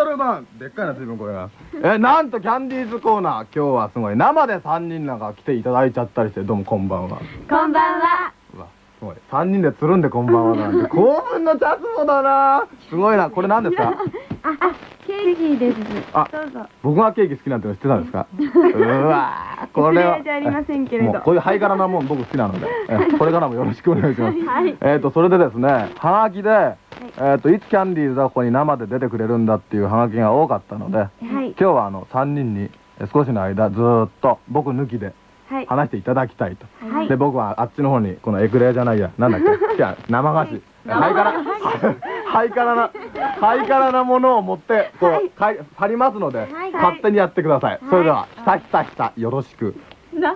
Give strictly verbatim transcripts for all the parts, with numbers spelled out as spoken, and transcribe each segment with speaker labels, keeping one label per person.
Speaker 1: るばん。でっかいな、随分これが。え、なんとキャンディーズコーナー、今日はすごい生でさんにんなんか来ていただいちゃったりして、どうもこんばんは。
Speaker 2: こんばんは。
Speaker 1: うわ、すごい。さんにんでつるんでこんばんはなんて、興奮のチャツモだな。すごいな。これ何ですか？
Speaker 2: あ、あ、ケーキです。
Speaker 1: あ、
Speaker 2: どうぞ。
Speaker 1: 僕がケーキ好きなんての知ってたんですか？うわ、これは。
Speaker 2: 失礼じゃありませんけれど。
Speaker 1: もうこういうハイカラなもん僕好きなので、えこれからもよろしくお願いします。
Speaker 2: はい。
Speaker 1: えっとそれでですね、はがきで、えっといつキャンディーズがここに生で出てくれるんだっていうはがきが多かったので、
Speaker 2: はい。
Speaker 1: 今日はあのさんにんに少しの間ずーっと僕抜きで話していただきたいと。
Speaker 2: はい。
Speaker 1: で僕はあっちの方にこのエクレアじゃないや、なんだっけ、いや生菓子。ハイカラ、ハイカラな、ハイカラなものを持ってこうかい貼りますので、勝手にやってください。それではひたひたひたよろしく。
Speaker 2: な。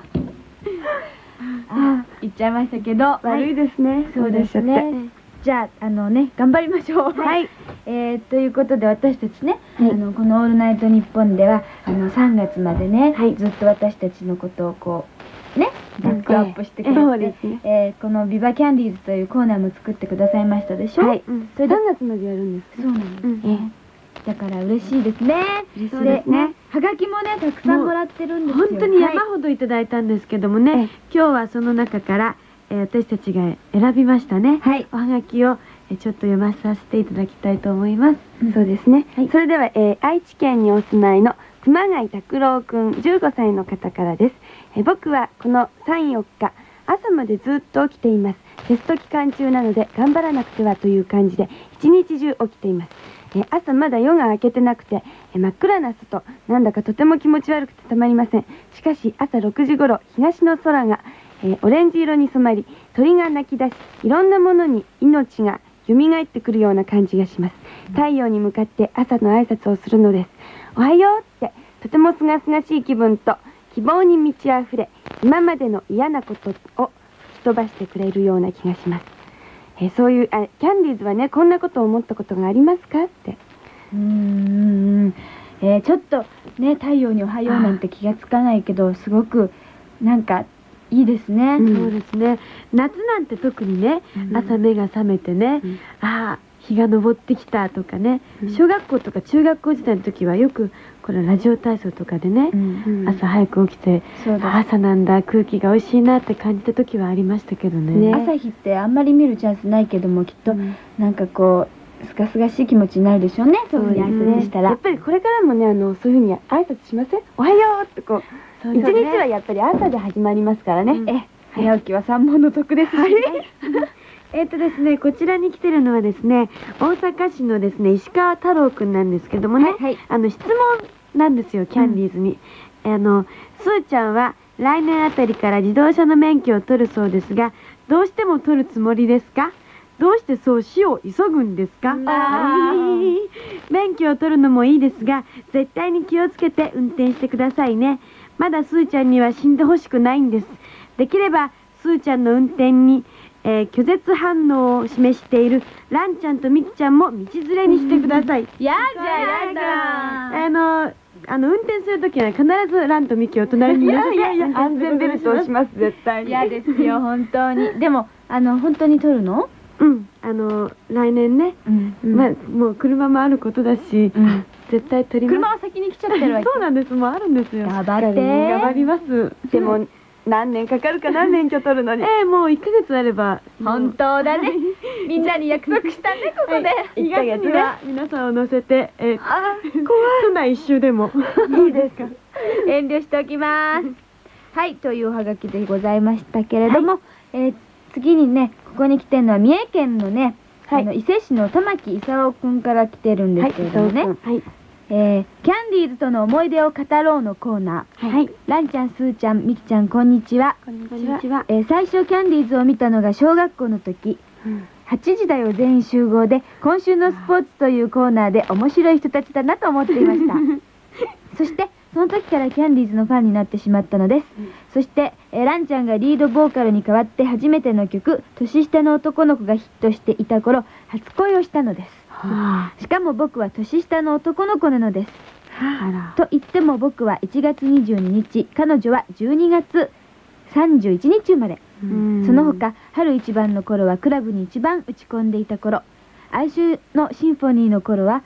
Speaker 2: あ、言っちゃいましたけど、悪いですね。そうですね。じゃあ、あのね、頑張りましょう。はい。えー、ということで私たちね、あのこの「オールナイトニッポン」ではあのさんがつまでね、ずっと私たちのことをこうねバックアップしてくれて、えこの「ビバキャンディーズ」というコーナーも作ってくださいましたでしょ。はい。それでさんがつまでやるんです。そうなんですね。だから嬉しいですね。そうですね。はがきもねたくさんもらってるんですよ。
Speaker 3: 本当に山ほどいただいたんですけどもね、今日はその中から私たちが選びましたね。おはがきをちょっと読まさせていただきたいと思います。
Speaker 2: そうですね。それでは愛知県にお住まいの熊谷拓郎くんじゅうごさいの方からです。僕はこのさん、よっか朝までずっと起きています。テスト期間中なので頑張らなくてはという感じで一日中起きています。朝まだ夜が明けてなくて真っ暗な外、なんだかとても気持ち悪くてたまりません。しかし朝ろくじごろ東の空がオレンジ色に染まり、鳥が鳴き出し、いろんなものに命が蘇ってくるような感じがします。太陽に向かって朝の挨拶をするのです。おはようって、とてもすがすがしい気分と希望に満ち溢れ、今までの嫌なことを吹き飛ばしてくれるような気がします。えそういうあキャンディーズはね、こんなことを思ったことがありますかって。
Speaker 3: うーん、えー、ちょっとね太陽におはようなんて気がつかないけど、すごくなんかいいですね。
Speaker 2: そうですね。夏なんて特にね、朝目が覚めてね、ああ日が昇ってきたとかね、小学校とか中学校時代の時はよくこれラジオ体操とかでね、朝早く起きて朝なんだ空気が美味しいなって感じた時はありましたけどね。
Speaker 3: 朝日ってあんまり見るチャンスないけども、きっとなんかこうすがすがしい気持ちになるでしょうね。そういうふうに挨拶したら。
Speaker 2: やっぱりこれからもね、あのそういうふうに挨拶しません？おはようってこう。一日はやっぱり朝で始まりますからね。
Speaker 3: え、早起きは三問の得ですしね。
Speaker 2: えっとですね、こちらに来てるのはですね、大阪市のですね、石川太郎くんなんですけどもね、あの質問なんですよ、キャンディーズに。あの、すーちゃんは来年あたりから自動車の免許を取るそうですが、どうしても取るつもりですか？どうしてそう死を急ぐんですか？免許を取るのもいいですが、絶対に気をつけて運転してくださいね。まだすーちゃんには死んでほしくないんです。できればすーちゃんの運転に、えー、拒絶反応を示しているランちゃんとミキちゃんも道連れにしてください。
Speaker 3: やだやだ。
Speaker 2: あのあの運転するときは必ずランとミキを隣にいらせて、いやいや安全ベルトをします絶対に。
Speaker 3: 嫌ですよ本当に。でもあの本当に取るの？
Speaker 2: うん、あの来年ね、まあもう車もあることだし、絶対取ります。
Speaker 3: 車は先に来ちゃってるわけ。
Speaker 2: そうなんです、もうあるんですよ。
Speaker 3: 頑張って。
Speaker 2: 頑張ります。でも何年かかるかな、免許取るのに。ええ、もういっかげつあれば。
Speaker 3: 本当だね。みんなに約束したね、ここで。
Speaker 2: いっかげつには皆さんを乗せて、え、都内一周でもいいですか？
Speaker 3: 遠慮しておきます。はい、というおはがきでございましたけれども、え次にね、ここに来てるのは三重県のね、あの伊勢市の玉木勲くんから来てるんですけれどもね、えキャンディーズとの思い出を語ろうのコーナー。はい、ランちゃん、スーちゃん、ミキちゃん、こんにちは。
Speaker 2: こんにちは。
Speaker 3: え最初キャンディーズを見たのが小学校の時。はちじだよ全員集合で、今週のスポーツというコーナーで面白い人たちだなと思っていました。そしてその時からキャンディーズのファンになってしまったのです。そして、えー、ランちゃんがリードボーカルに代わって初めての曲「年下の男の子」がヒットしていた頃、初恋をしたのです。しかも僕は年下の男の子なのです。と言っても僕はいちがつにじゅうににち、彼女はじゅうにがつさんじゅういちにち生まれ。その他春一番の頃はクラブに一番打ち込んでいた頃、哀愁のシンフォニーの頃は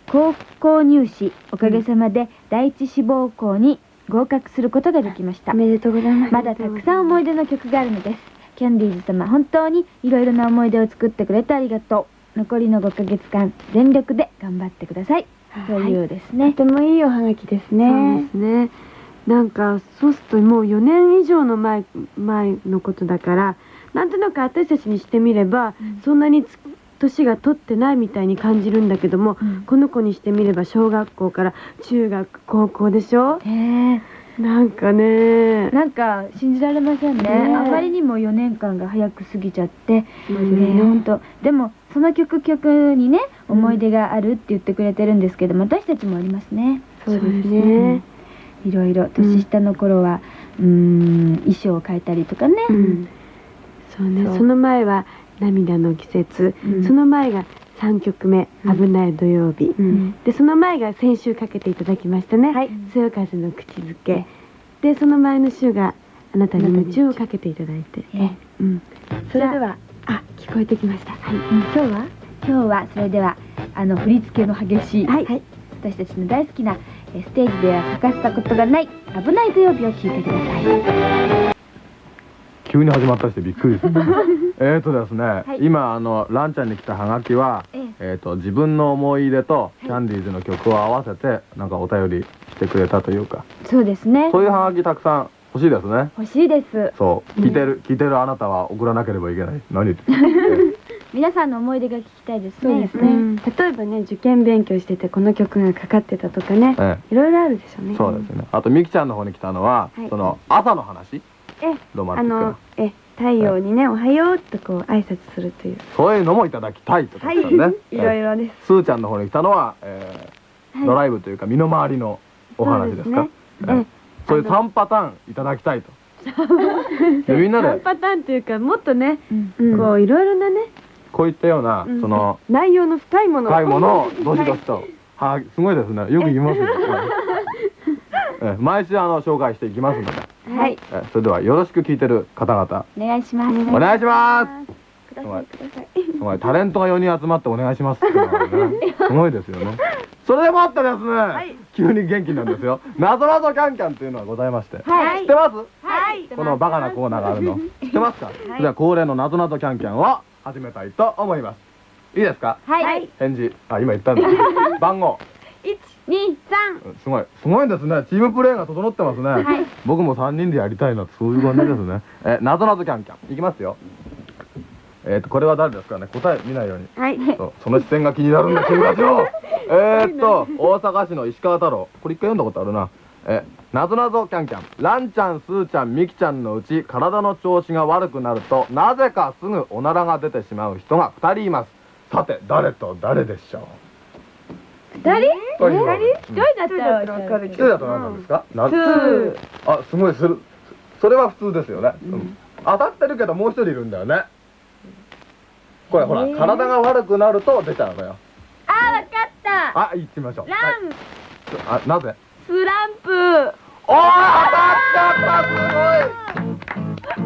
Speaker 3: 高校入試おかげさまで第一志望校に合格することができました。
Speaker 2: おめでとうございます。
Speaker 3: まだたくさん思い出の曲があるのです。キャンディーズ様、本当にいろいろな思い出を作ってくれてありがとう。残りのごかげつかん全力で頑張ってください、というですね。
Speaker 2: とてもいいおはがきですね。
Speaker 4: そうですね。なんかそうするともうよねん以上の前前のことだから、なんとなく私たちにしてみれば、
Speaker 3: うん、
Speaker 4: そんなにつ年が取ってないみたいに感じるんだけども、
Speaker 3: うん、
Speaker 4: この子にしてみれば小学校から中学高校でしょ。
Speaker 3: へえ。
Speaker 4: なんかね、
Speaker 3: なんか信じられませんね。
Speaker 4: ね、
Speaker 3: あまりにもよねんかんが早く過ぎちゃって、
Speaker 4: そう
Speaker 3: ね、
Speaker 4: ですね。
Speaker 3: 本当。でもその曲曲にね思い出があるって言ってくれてるんですけども、私たちもありますね。
Speaker 4: そうです
Speaker 3: うん
Speaker 4: ね。
Speaker 3: いろいろ年下の頃は、うーん、衣装を変えたりとかね。
Speaker 4: うん、そうね。
Speaker 3: そう
Speaker 4: その前は涙の季節、
Speaker 3: うん、
Speaker 4: その前がさんきょくめ、
Speaker 3: うん
Speaker 4: 危ない土曜日、
Speaker 3: うん、
Speaker 4: でその前が先週かけていただきましたね、
Speaker 3: はい、
Speaker 4: そよ風の口づけで、その前の週があなたに夢中をかけていただいて、
Speaker 3: え
Speaker 4: うん、
Speaker 2: それでは、
Speaker 4: あ、聞こえてきました。はい、
Speaker 3: うん、今日は今日はそれではあの振り付けの激しい、
Speaker 4: はい、
Speaker 3: 私たちの大好きなえステージでは欠かしたことがない危ない土曜日を聴いてください。
Speaker 1: 急に始まったりしてびっくりですえーとですね、
Speaker 3: い
Speaker 1: 今あのランちゃんに来たハガキは、
Speaker 3: え
Speaker 1: えーと自分の思い出とキャンディーズの曲を合わせてなんかお便りしてくれたというか、
Speaker 3: そうですね。
Speaker 1: そういうハガキたくさん欲しいですね。
Speaker 3: 欲しいです。
Speaker 1: そう聞いてる、聞いてるあなたは送らなければいけない。何言ってる
Speaker 3: 皆さんの思い出が聞きたいですね。
Speaker 2: そうですね、
Speaker 4: うん、例えばね、受験勉強しててこの曲がかかってたとかね、
Speaker 1: え
Speaker 4: いろいろあるでしょうね。
Speaker 1: そうですね。あとみきちゃんの方に来たのは、
Speaker 4: はい
Speaker 1: その朝の話、
Speaker 4: え、
Speaker 1: ロマンティック
Speaker 4: あの
Speaker 1: な、
Speaker 4: え、太陽にね、おはようとこう挨拶するという。
Speaker 1: そういうのもいただきたいとか
Speaker 4: は
Speaker 1: 言ったね。
Speaker 4: い、いろいろです。
Speaker 1: すーちゃんの方に来たのは、えー
Speaker 4: はい
Speaker 1: ドライブというか身の回りのお話ですか。
Speaker 4: そうですね
Speaker 1: えーそういうさんパターンいただきたいと。でみんな
Speaker 4: ワン
Speaker 1: で
Speaker 4: パターンというか、もっとね、
Speaker 3: うん
Speaker 4: うん、こういろいろなね、
Speaker 1: こういったような、
Speaker 4: うん
Speaker 1: その
Speaker 4: 内容の深いもの
Speaker 1: 深いものをどしどしと、はすごいですね。よく言いますね。えー毎週あの紹介していきますので、
Speaker 4: はい、
Speaker 1: えーそれではよろしく聞いてる方々
Speaker 3: お願いします。
Speaker 1: お願いします。
Speaker 4: くださいください。
Speaker 1: すごいタレントがよにん集まってお願いしますっていうのはね、すごいですよね。それでもってですね、
Speaker 4: い
Speaker 1: 急に元気なんですよ。なぞなぞキャンキャンというのがございまして、
Speaker 3: はい
Speaker 1: 知ってます？
Speaker 4: はい、
Speaker 1: このバカなコーナーがあるの知ってますか？それでは恒例のなぞなぞキャンキャンを始めたいと思います。いいですか？
Speaker 3: はい。
Speaker 1: 返事、あ、今言ったんだ。番号。
Speaker 4: 一、二、三。
Speaker 1: うんすごい、すごいですね。チームプレーが整ってますね。僕もさんにんでやりたいな、そういう感じですね。え、なぞなぞキャンキャン。いきますよ。えっと、これは誰ですかね。答え見ないように。
Speaker 4: はい。
Speaker 1: そうその視線が気になるんだ、君たちよ。えーっと、大阪市の石川太郎。これ一回読んだことあるな。え、なぞなぞキャンキャン。ランちゃん、スーちゃん、ミキちゃんのうち、体の調子が悪くなると、なぜかすぐおならが出てしまう人がふたりいます。さて、誰と誰でしょう？
Speaker 3: 二人？
Speaker 1: という
Speaker 3: 一人だったらわかる
Speaker 1: 一人だと何なんですか？な
Speaker 4: ツー。
Speaker 1: あ、すごいする。それは普通ですよね。うん当たってるけどもう一人いるんだよね。これほら、
Speaker 3: えー
Speaker 1: 体が悪くなると出ちゃうのよ。
Speaker 3: あー、わかった。
Speaker 1: あ、行ってみましょう。
Speaker 3: ラン、
Speaker 1: はいあ、なぜ？
Speaker 3: スランプ。
Speaker 1: おー、当たっちゃった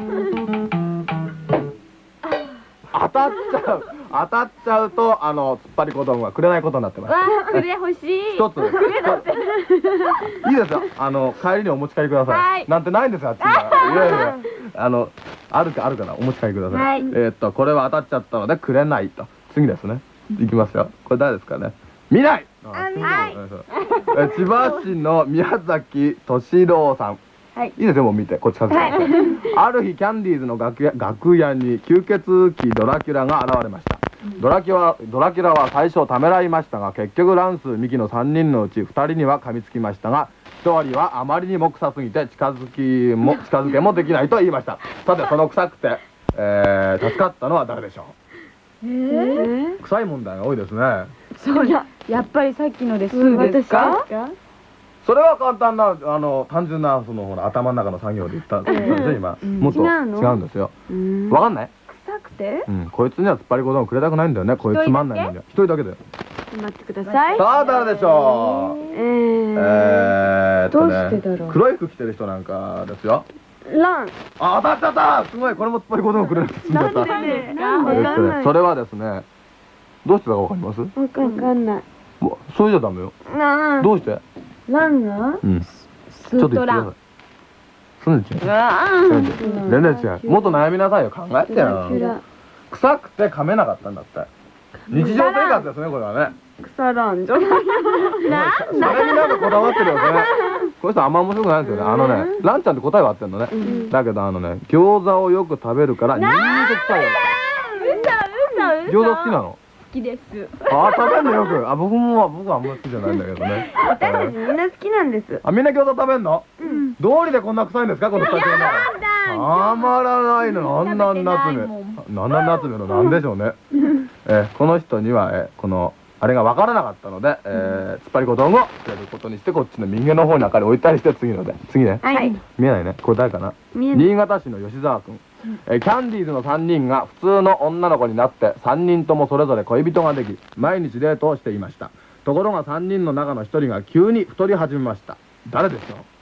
Speaker 1: すごい。当たっちゃう。当たっちゃうと、あの、突っ張り子供がくれないことになってます。
Speaker 3: わあ、くれ欲しい。
Speaker 1: 一つ。いいですよ。あの、帰りにお持ち帰りください。
Speaker 3: はい
Speaker 1: なんてないんですよ、あっちには。いやいや、あの、あるか、あるかな、お持ち帰りください。
Speaker 3: はい
Speaker 1: えーっと、これは当たっちゃったので、くれないと。次ですね。いきますよ。これ誰ですかね。見ない。あ、
Speaker 3: 見ない
Speaker 1: え千葉市の宮崎敏郎さん。
Speaker 3: はい
Speaker 1: いいですよ、もう見て、こっちかってください。ある日、キャンディーズの楽屋楽屋に吸血鬼ドラキュラが現れました。ドラキュラドラキュラは最初ためらいましたが、結局ランス、ミキのさんにんのうちふたりには噛みつきましたが、ひとりはあまりにも臭すぎて近づきも近づけもできないと言いました。さて、その臭くて、えー、助かったのは誰でしょ
Speaker 3: えー、
Speaker 1: う？臭い問題が多いですね。
Speaker 3: そうや、やっぱりさっきのですぐですか？
Speaker 1: それは簡単な、あの単純なそのほら頭の中の作業で言ったんですよ、今。もっと違
Speaker 4: 違うの
Speaker 1: うんですよ。
Speaker 4: うん
Speaker 1: わかんない？
Speaker 3: 臭くて？
Speaker 1: うん、こいつには突っ張り子供くれたくないんだよね。こいつつまんないのに。一人だけだよ。
Speaker 4: 待ってください。
Speaker 1: さあ、誰でしょう？
Speaker 4: えー、
Speaker 1: えーっと
Speaker 4: どうしてだろ
Speaker 1: ね、
Speaker 4: う
Speaker 1: 黒い服着てる人なんかですよ。
Speaker 4: ラン。
Speaker 1: あ、当たっちゃった。すごい、これも突っ張り子供くれなくて済んじゃった。
Speaker 4: なんでですか？
Speaker 1: えっとね
Speaker 4: わかんない。
Speaker 1: それはですね、どうしてだかわかります？
Speaker 4: わかんない。
Speaker 1: もうそれじゃダメよ。
Speaker 2: なあ
Speaker 1: どうして
Speaker 2: ランが
Speaker 1: うん
Speaker 3: ス
Speaker 1: ちょっと言ってく
Speaker 3: ートラン。
Speaker 1: ださい。そんな違う。
Speaker 2: あ
Speaker 1: 全然違う。もっと悩みなさいよ。考えてよ。臭くて噛めなかったんだって。日常生活ですね、これはね。
Speaker 2: 腐らんじゃない
Speaker 1: それになんかこだわってるよね。この人あんま面白くないんですよね。あのね、ランちゃんって答えがあってんのね。だけどあのね、餃子をよく食べるからニンニク臭いよ。餃子好きなの？
Speaker 3: 好きです。
Speaker 1: あ、食べるのよく。あ、僕も僕はあんま好きじゃないんだけどね。
Speaker 2: 私たちみんな好きなんです
Speaker 1: あ、みんな餃子食べんの？どうりでこんな臭いんですか、このスタジオの中。たまらないの、なんなん夏目。なんなん夏目のなんでしょうね。えー、この人には、えー、このあれが分からなかったので、えー、突っ張り小道具をくれることにして、こっちの右の方に明かり置いたりして、次ので次ね。
Speaker 2: はい
Speaker 1: 見えないね。これ誰かな？
Speaker 2: 見えない
Speaker 1: 新潟市の吉沢君。えーキャンディーズのさんにんが普通の女の子になってさんにんともそれぞれ恋人ができ毎日デートをしていました。ところがさんにんの中のひとりが急に太り始めました。誰でしょう？